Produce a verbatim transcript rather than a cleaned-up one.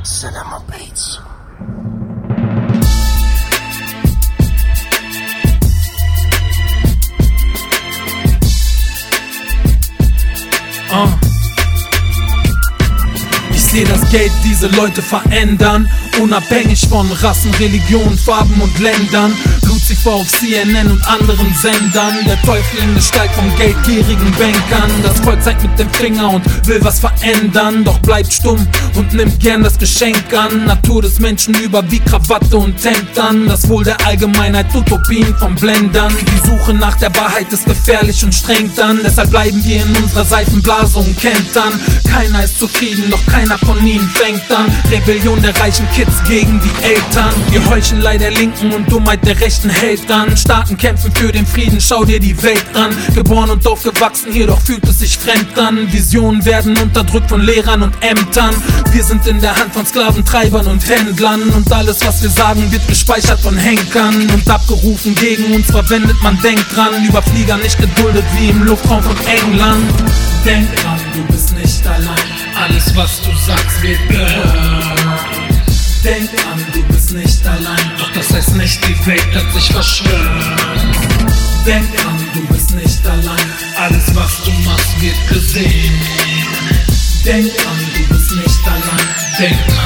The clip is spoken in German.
Cinema Beats. Uh. Ich seh das Geld diese Leute verändern, unabhängig von Rassen, Religionen, Farben und Ländern. Lucifer auf C N N und anderen Sendern, der Teufel in Gestalt von geldgierigen Bankern. Das Volk zeigt mit dem Finger und will was verändern, doch bleibt stumm und nimmt gern das Geschenk an. Natur des Menschen überwiegt Krawatte und Hemd an. Das Wohl der Allgemeinheit, Utopien von Blendern. Die Suche nach der Wahrheit ist gefährlich und strengt an, deshalb bleiben wir in unserer Seifenblase und kentern. Keiner ist zufrieden, doch keiner von ihnen fängt an. Rebellion der reichen Kids gegen die Eltern. Die Heuchelei der Linken und Dummheit der Rechten hält an. Staaten kämpfen für den Frieden, schau dir die Welt an. Geboren und aufgewachsen hier, doch fühlt es sich fremd an. Visionen werden unterdrückt von Lehrern und Ämtern. Wir sind in der Hand von Sklaventreibern und Händlern. Und alles, was wir sagen, wird gespeichert von Henkern und abgerufen gegen uns verwendet, man denkt dran. Überflieger nicht geduldet wie im Luftraum von England. Denk dran, du bist nicht allein. Alles, was du sagst, wird gehört. Denk an, du bist nicht allein. Doch das heißt nicht, die Welt hat sich verschwört. Denk an, du bist nicht allein. Alles, was du machst, wird gesehen. Denk an, du bist nicht allein. Denk